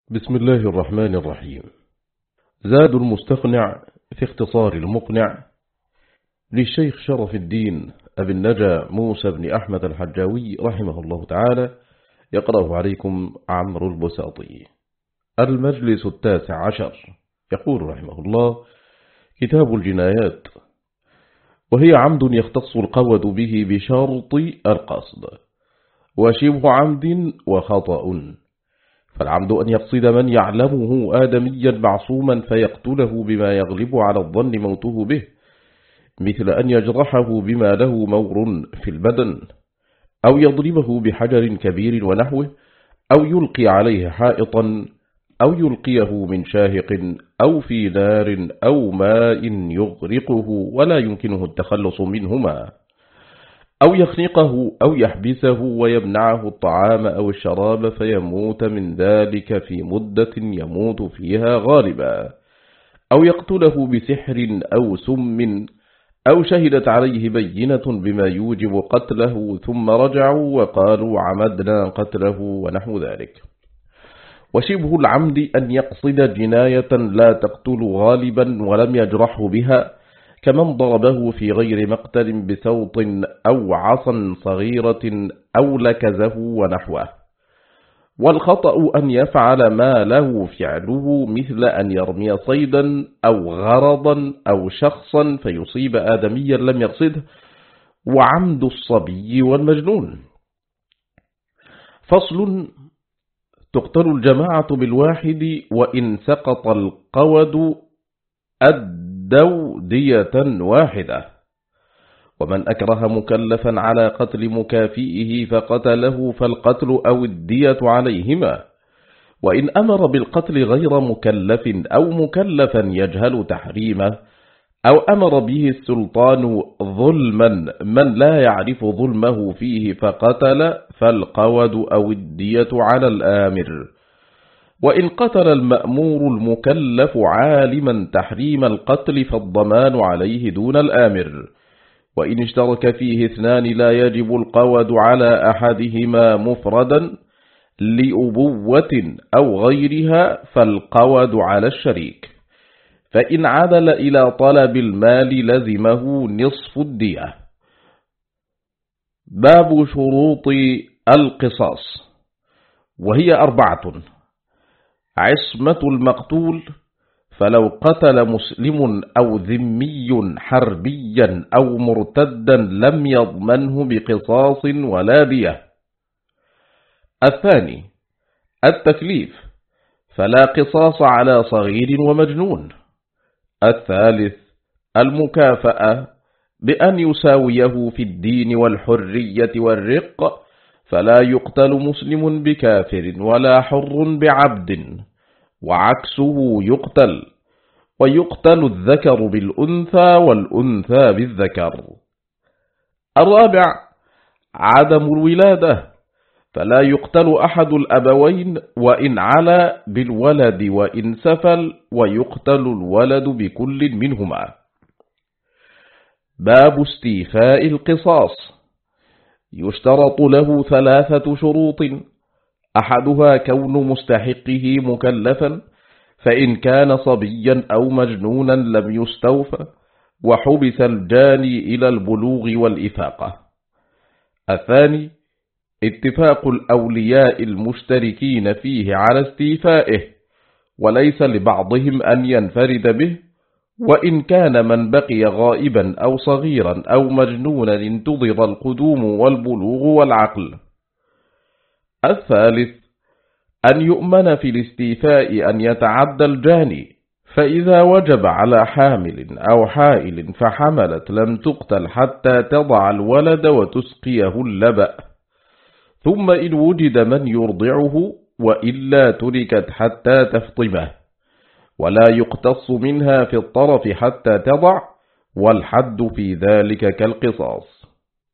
بسم الله الرحمن الرحيم. زاد المستقنع في اختصار المقنع للشيخ شرف الدين أبي النجا موسى بن أحمد الحجاوي رحمه الله تعالى، يقرأه عليكم عمرو البساطي. المجلس 19. يقول رحمه الله: كتاب الجنايات، وهي عمد يختص القود به بشرط القصد، وشبه عمد وخطأ. فالعمد أن يقصد من يعلمه آدميا معصوما فيقتله بما يغلب على الظن موته به، مثل أن يجرحه بما له مور في البدن، أو يضربه بحجر كبير ونحوه، أو يلقي عليه حائطا، أو يلقيه من شاهق أو في نار أو ماء يغرقه ولا يمكنه التخلص منهما، أو يخنقه أو يحبسه ويمنعه الطعام أو الشراب فيموت من ذلك في مدة يموت فيها غالبا، أو يقتله بسحر أو سم، أو شهدت عليه بينة بما يوجب قتله ثم رجعوا وقالوا عمدنا قتله ونحو ذلك. وشبه العمد أن يقصد جناية لا تقتل غالبا ولم يجرحه بها، كمن ضربه في غير مقتل بسوط أو عصا صغيرة أو لكزه ونحوه. والخطأ أن يفعل ما له فعله، مثل أن يرمي صيدا أو غرضا أو شخصا فيصيب آدميا لم يقصده، وعمد الصبي والمجنون. فصل: تقتل الجماعة بالواحد، وإن سقط القود أدوا دية واحدة. ومن أكره مكلفا على قتل مكافئه فقتله فالقتل أو الدية عليهما. وإن أمر بالقتل غير مكلف أو مكلفا يجهل تحريمه، أو أمر به السلطان ظلما من لا يعرف ظلمه فيه فقتل فالقود أو الدية على الآمر. وإن قتل المأمور المكلف عالما تحريم القتل فالضمان عليه دون الآمر. وإن اشترك فيه اثنان لا يجب القود على أحدهما مفردا لأبوة أو غيرها فالقود على الشريك. فإن عدل إلى طلب المال لزمه نصف الدية. باب شروط القصاص، وهي 4: عصمة المقتول، فلو قتل مسلم أو ذمي حربيا أو مرتدا لم يضمنه بقصاص ولا دية. الثاني: التكليف، فلا قصاص على صغير ومجنون. الثالث: المكافأة، بأن يساويه في الدين والحرية والرق، فلا يقتل مسلم بكافر ولا حر بعبد، وعكسه يقتل، ويقتل الذكر بالأنثى والأنثى بالذكر. الرابع: عدم الولادة، فلا يقتل أحد الأبوين وإن علا بالولد وإن سفل، ويقتل الولد بكل منهما. باب استيفاء القصاص، يشترط له 3 شروط: أحدها كون مستحقه مكلفا، فإن كان صبيا أو مجنونا لم يستوفى، وحبس الجاني إلى البلوغ والإفاقة. الثاني: اتفاق الأولياء المشتركين فيه على استيفائه، وليس لبعضهم أن ينفرد به، وإن كان من بقي غائبا أو صغيرا أو مجنونا انتظر القدوم والبلوغ والعقل. الثالث: أن يؤمن في الاستيفاء أن يتعدى الجاني، فإذا وجب على حامل أو حائل فحملت لم تقتل حتى تضع الولد وتسقيه اللبأ، ثم إن وجد من يرضعه، وإلا تركت حتى تفطمه، ولا يقتص منها في الطرف حتى تضع، والحد في ذلك كالقصاص.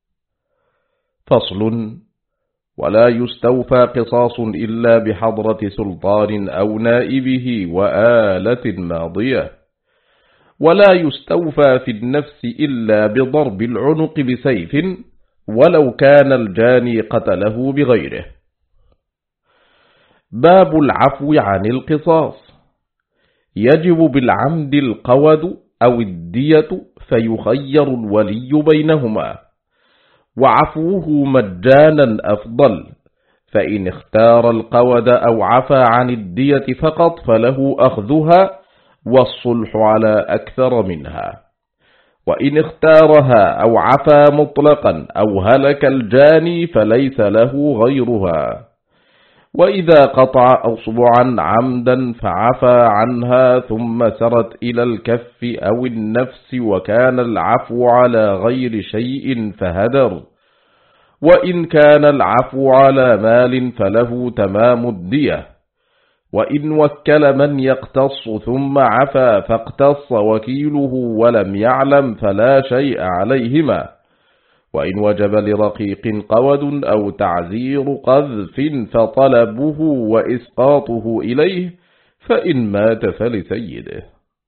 فصل: ولا يستوفى قصاص إلا بحضرة سلطان أو نائبه وآلة ماضية. ولا يستوفى في النفس إلا بضرب العنق بسيف، ولو كان الجاني قتله بغيره. باب العفو عن القصاص. يجب بالعمد القود أو الدية فيخير الولي بينهما، وعفوه مجانا أفضل، فإن اختار القود أو عفى عن الدية فقط فله أخذها والصلح على أكثر منها، وإن اختارها أو عفى مطلقا أو هلك الجاني فليس له غيرها. وإذا قطع أصبعا عمدا فعفى عنها ثم سرت إلى الكف أو النفس وكان العفو على غير شيء فهدر، وإن كان العفو على مال فله تمام الدية، وإن وكل من يقتص ثم عفى فاقتص وكيله ولم يعلم فلا شيء عليهما، وإن وجب لرقيق قود أو تعزير قذف فطلبه وإسقاطه إليه، فإن مات فلسيده.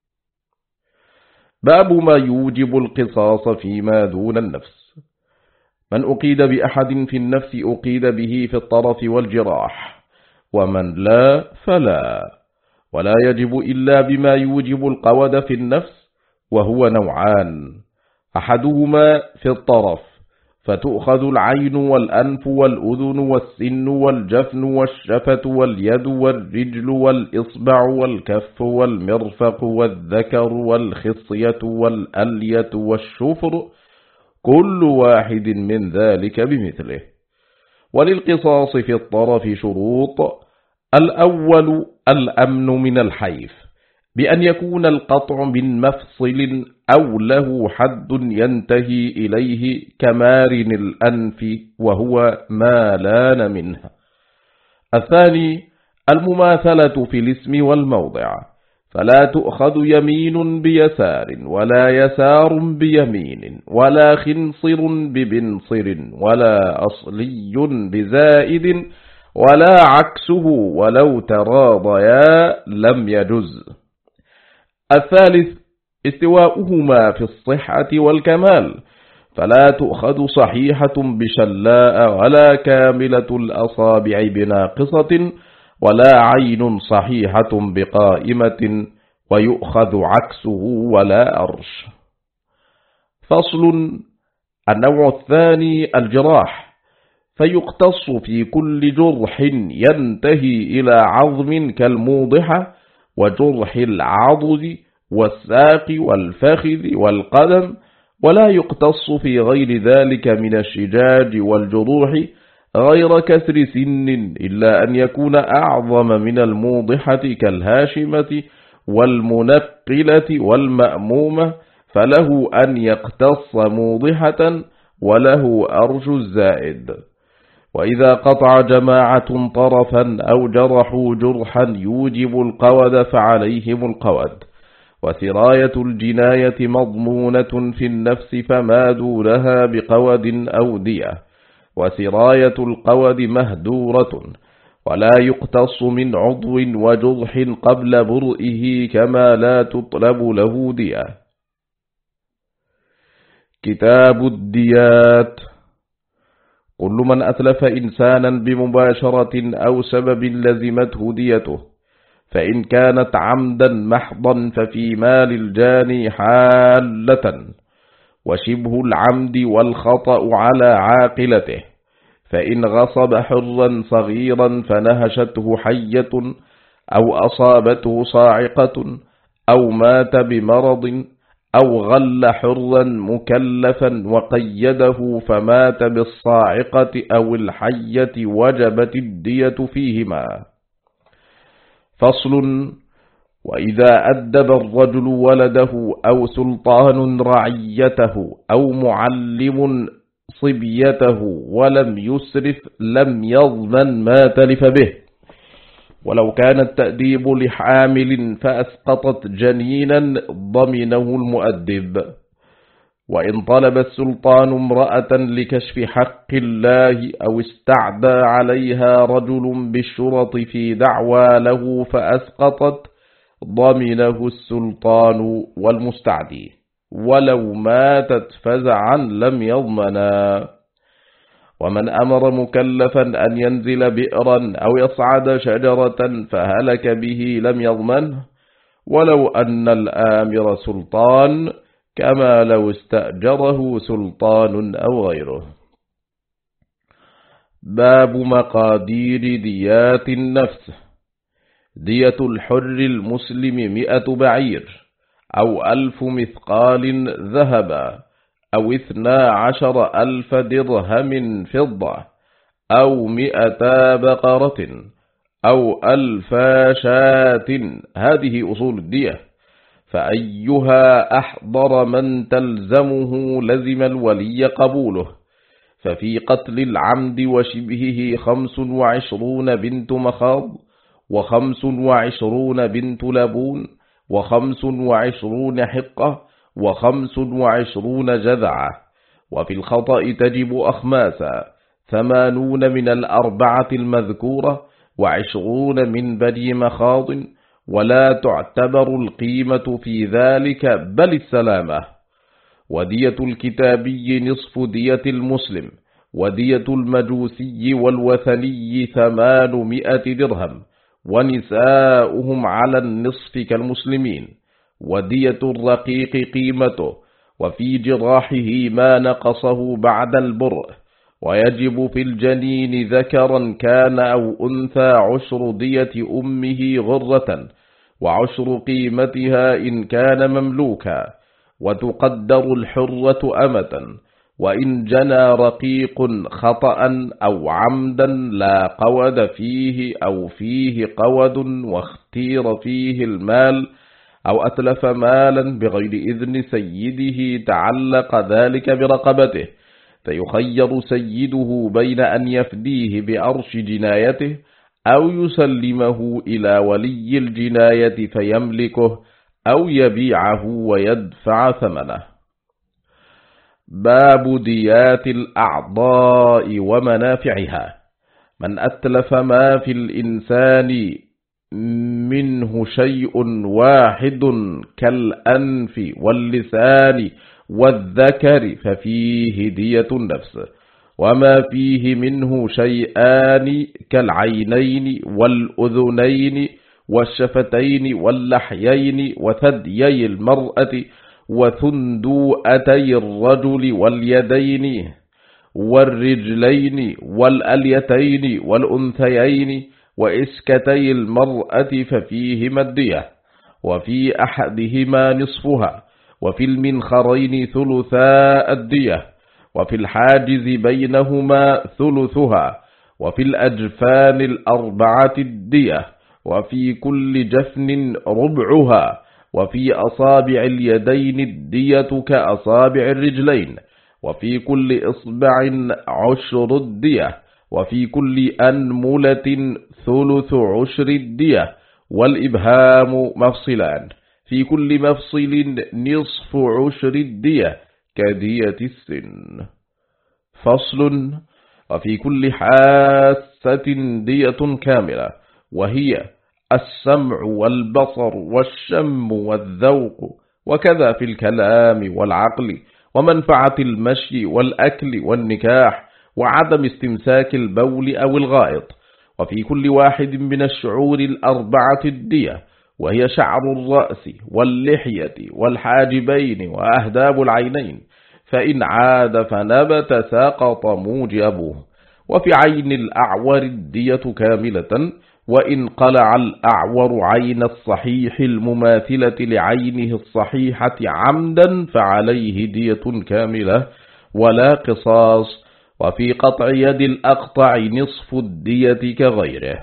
باب ما يوجب القصاص فيما دون النفس. من أقيد بأحد في النفس أقيد به في الطرف والجراح، ومن لا فلا، ولا يجب إلا بما يوجب القود في النفس، وهو نوعان: أحدهما في الطرف فتؤخذ العين والأنف والأذن والسن والجفن والشفة واليد والرجل والإصبع والكف والمرفق والذكر والخصية والألية والشفر، كل واحد من ذلك بمثله. وللقصاص في الطرف شروط: الأول الأمن من الحيف، بأن يكون القطع من مفصل أو له حد ينتهي إليه كمارن الأنف وهو ما لان منه. الثاني المماثلة في الاسم والموضع، فلا تؤخذ يمين بيسار ولا يسار بيمين ولا خنصر ببنصر ولا أصلي بزائد ولا عكسه ولو تراضيا لم يجز. الثالث استواؤهما في الصحة والكمال، فلا تؤخذ صحيحة بشلاء ولا كاملة الأصابع بناقصة ولا عين صحيحة بقائمة ويؤخذ عكسه ولا أرش. فصل. النوع الثاني الجراح، فيقتص في كل جرح ينتهي إلى عظم كالموضحة وجرح العضد والساق والفخذ والقدم، ولا يقتص في غير ذلك من الشجاج والجروح غير كسر سن، إلا أن يكون أعظم من الموضحة كالهاشمة والمنقلة والمأمومة، فله أن يقتص موضحة وله أرج الزائد. وإذا قطع جماعة طرفا أو جرحوا جرحا يوجب القود فعليهم القود، وسراية الجناية مضمونة في النفس فما دونها بقود أو دية، وسراية القود مهدورة، ولا يقتص من عضو وجرح قبل برئه كما لا تطلب له دية. كتاب الديات. كل من أتلف إنسانا بمباشرة أو سبب لزمته ديته، فإن كانت عمدا محضا ففي مال الجاني حالة، وشبه العمد والخطأ على عاقلته، فإن غصب حرا صغيرا فنهشته حية أو أصابته صاعقة أو مات بمرض أو غل حرا مكلفا وقيده فمات بالصاعقة أو الحية وجبت الدية فيهما. فصل. وإذا أدب الرجل ولده أو سلطان رعيته أو معلم صبيته ولم يسرف لم يضمن ما تلف به، ولو كان التأديب لحامل فأسقطت جنينا ضمنه المؤدب. وإن طلب السلطان امرأة لكشف حق الله أو استعدى عليها رجل بالشرط في دعوى له فأسقطت ضمنه السلطان والمستعدي، ولو ماتت فزعا لم يضمنا. ومن أمر مكلفا أن ينزل بئرا أو يصعد شجرة فهلك به لم يضمنه، ولو أن الآمر سلطان، كما لو استأجره سلطان أو غيره. باب مقادير ديات النفس. دية الحر المسلم 100 بعير، أو 1000 مثقال ذهبا، أو 12,000 درهم فضة، أو 200 بقرة، أو 1000 شاة. هذه أصول الدية، فأيها أحضر من تلزمه لزم الولي قبوله. ففي قتل العمد وشبهه 25 بنت مخاض، 25 بنت لبون، 25 حقة، 25 جذعة. وفي الخطأ تجب أخماسا، 80 من الأربعة المذكورة، 20 من بني مخاض، ولا تعتبر القيمة في ذلك بل السلامة. ودية الكتابي نصف دية المسلم، ودية المجوسي والوثني 800 درهم، ونساؤهم على النصف كالمسلمين. ودية الرقيق قيمته، وفي جراحه ما نقصه بعد البرء. ويجب في الجنين ذكرا كان أو أنثى 10 دية أمه غرة، و10 قيمتها إن كان مملوكا. وتقدر الحرة أمة، وإن جنى رقيق خطأ أو عمدا لا قود فيه، أو فيه قود واختير فيه المال، أو أتلف مالا بغير إذن سيده، تعلق ذلك برقبته، فيخير سيده بين أن يفديه بأرش جنايته، أو يسلمه إلى ولي الجناية فيملكه، أو يبيعه ويدفع ثمنه. باب ديات الأعضاء ومنافعها. من أتلف ما في الإنسان منه شيء واحد كالأنف واللسان والذكر ففيه دية النفس، وما فيه منه شيئان كالعينين والأذنين والشفتين واللحيين وثديي المرأة وثندوءتي الرجل واليدين والرجلين والأليتين والأنثيين وإسكتي المرأة ففيهما الدية، وفي أحدهما نصفها، وفي المنخرين ثلثا الدية، وفي الحاجز بينهما ثلثها، وفي الأجفان الأربعة الدية، وفي كل جفن ربعها، وفي أصابع اليدين الدية كأصابع الرجلين، وفي كل إصبع 10 الدية، وفي كل أنملة 1/3 الدية، والإبهام مفصلان، في كل مفصل 1/2 الدية كدية السن. فصل. وفي كل حاسة دية كاملة، وهي السمع والبصر والشم والذوق، وكذا في الكلام والعقل، ومنفعة المشي والأكل والنكاح، وعدم استمساك البول أو الغائط. وفي كل واحد من الشعور الأربعة الدية، وهي شعر الرأس واللحية والحاجبين وأهداب العينين، فإن عاد فنبت سقط موجبه. وفي عين الأعور الدية كاملة، وإن قلع الأعور عين الصحيح المماثلة لعينه الصحيحة عمدا فعليه دية كاملة ولا قصاص. وفي قطع يد الأقطع نصف الدية كغيره.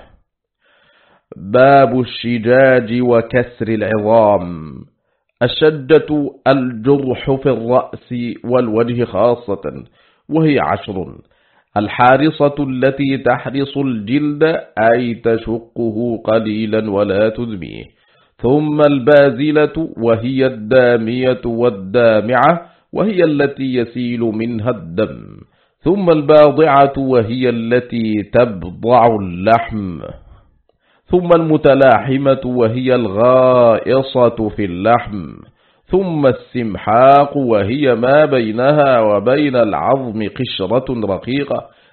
باب الشجاج وكسر العظام. الشجة الجرح في الرأس والوجه خاصة، وهي 10: الحارصة التي تحرص الجلد أي تشقه قليلا ولا تدميه، ثم البازلة وهي الدامية والدامعة وهي التي يسيل منها الدم، ثم الباضعة وهي التي تبضع اللحم، ثم المتلاحمة وهي الغائصة في اللحم، ثم السمحاق وهي ما بينها وبين العظم قشرة رقيقة،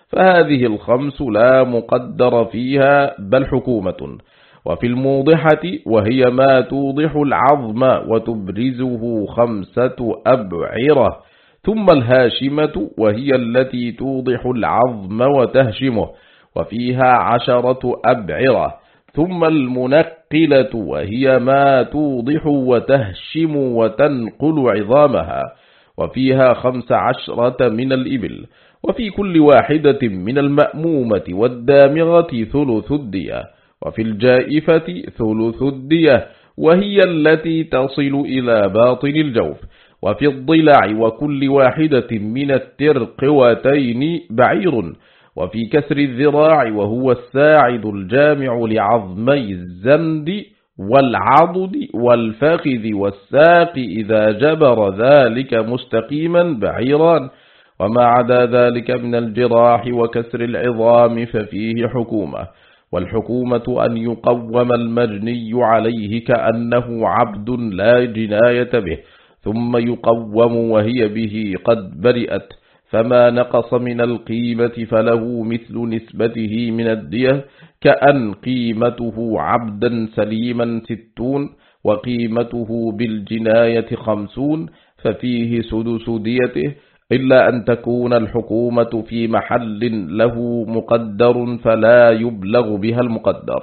فهذه الخمس لا مقدر فيها بل حكومة. وفي الموضحة وهي ما توضح العظم وتبرزه 5 أبعرة. ثم الهاشمة وهي التي توضح العظم وتهشمه وفيها 10 أبعرة. ثم المنقلة وهي ما توضح وتهشم وتنقل عظامها وفيها 15 من الإبل. وفي كل واحدة من المأمومة والدامغة ثلث الدية. وفي الجائفة ثلث الدية وهي التي تصل إلى باطن الجوف. وفي الضلع وكل واحدة من الترقوتين بعير. وفي كسر الذراع وهو الساعد الجامع لعظمي الزند والعضد والفخذ والساق إذا جبر ذلك مستقيما بعيران. وما عدا ذلك من الجراح وكسر العظام ففيه حكومة. والحكومة أن يقوم المجني عليه كأنه عبد لا جناية به، ثم يقوم وهي به قد برئت، فما نقص من القيمة فله مثل نسبته من الدية، كأن قيمته عبدا سليما 60 وقيمته بالجناية 50 ففيه سدس ديته، إلا أن تكون الحكومة في محل له مقدر فلا يبلغ بها المقدر.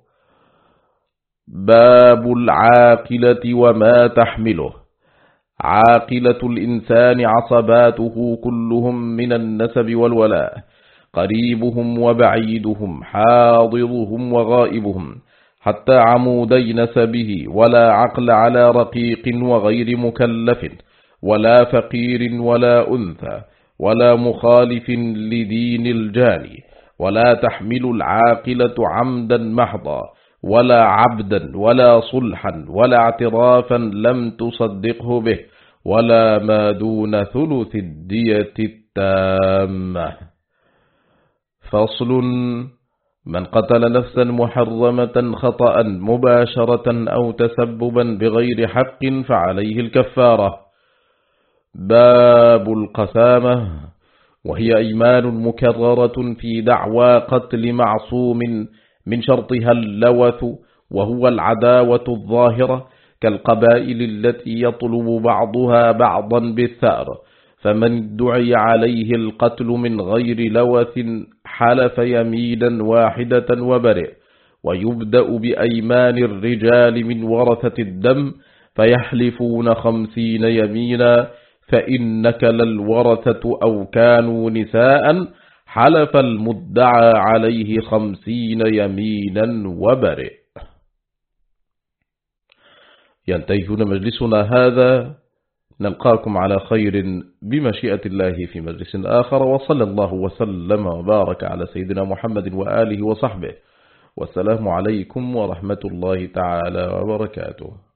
باب العاقلة وما تحمله. عاقلة الإنسان عصباته كلهم من النسب والولاء، قريبهم وبعيدهم، حاضرهم وغائبهم، حتى عمودي نسبه، ولا عقل على رقيق وغير مكلف، ولا فقير ولا أنثى، ولا مخالف لدين الجاني، ولا تحمل العاقلة عمدا محضا، ولا عبدا، ولا صلحا، ولا اعترافا لم تصدقه به، ولا ما دون ثلث الدية التامة. فصل: من قتل نفسا محرمة خطأ مباشرة أو تسببا بغير حق فعليه الكفارة. باب القسامة، وهي أيمان مكررة في دعوى قتل معصوم من شرطها اللوث، وهو العداوة الظاهرة كالقبائل التي يطلب بعضها بعضا بالثأر، فمن ادعي عليه القتل من غير لوث حلف يمينا واحدة وبرئ. ويبدأ بأيمان الرجال من ورثة الدم فيحلفون 50 يمينا، فإنك للورثة أو كانوا نساء حلف المدعى عليه 50 يمينا وبرئ. ينتهي هنا مجلسنا هذا، نلقاكم على خير بمشيئة الله في مجلس آخر، وصلى الله وسلم وبارك على سيدنا محمد وآله وصحبه، والسلام عليكم ورحمة الله تعالى وبركاته.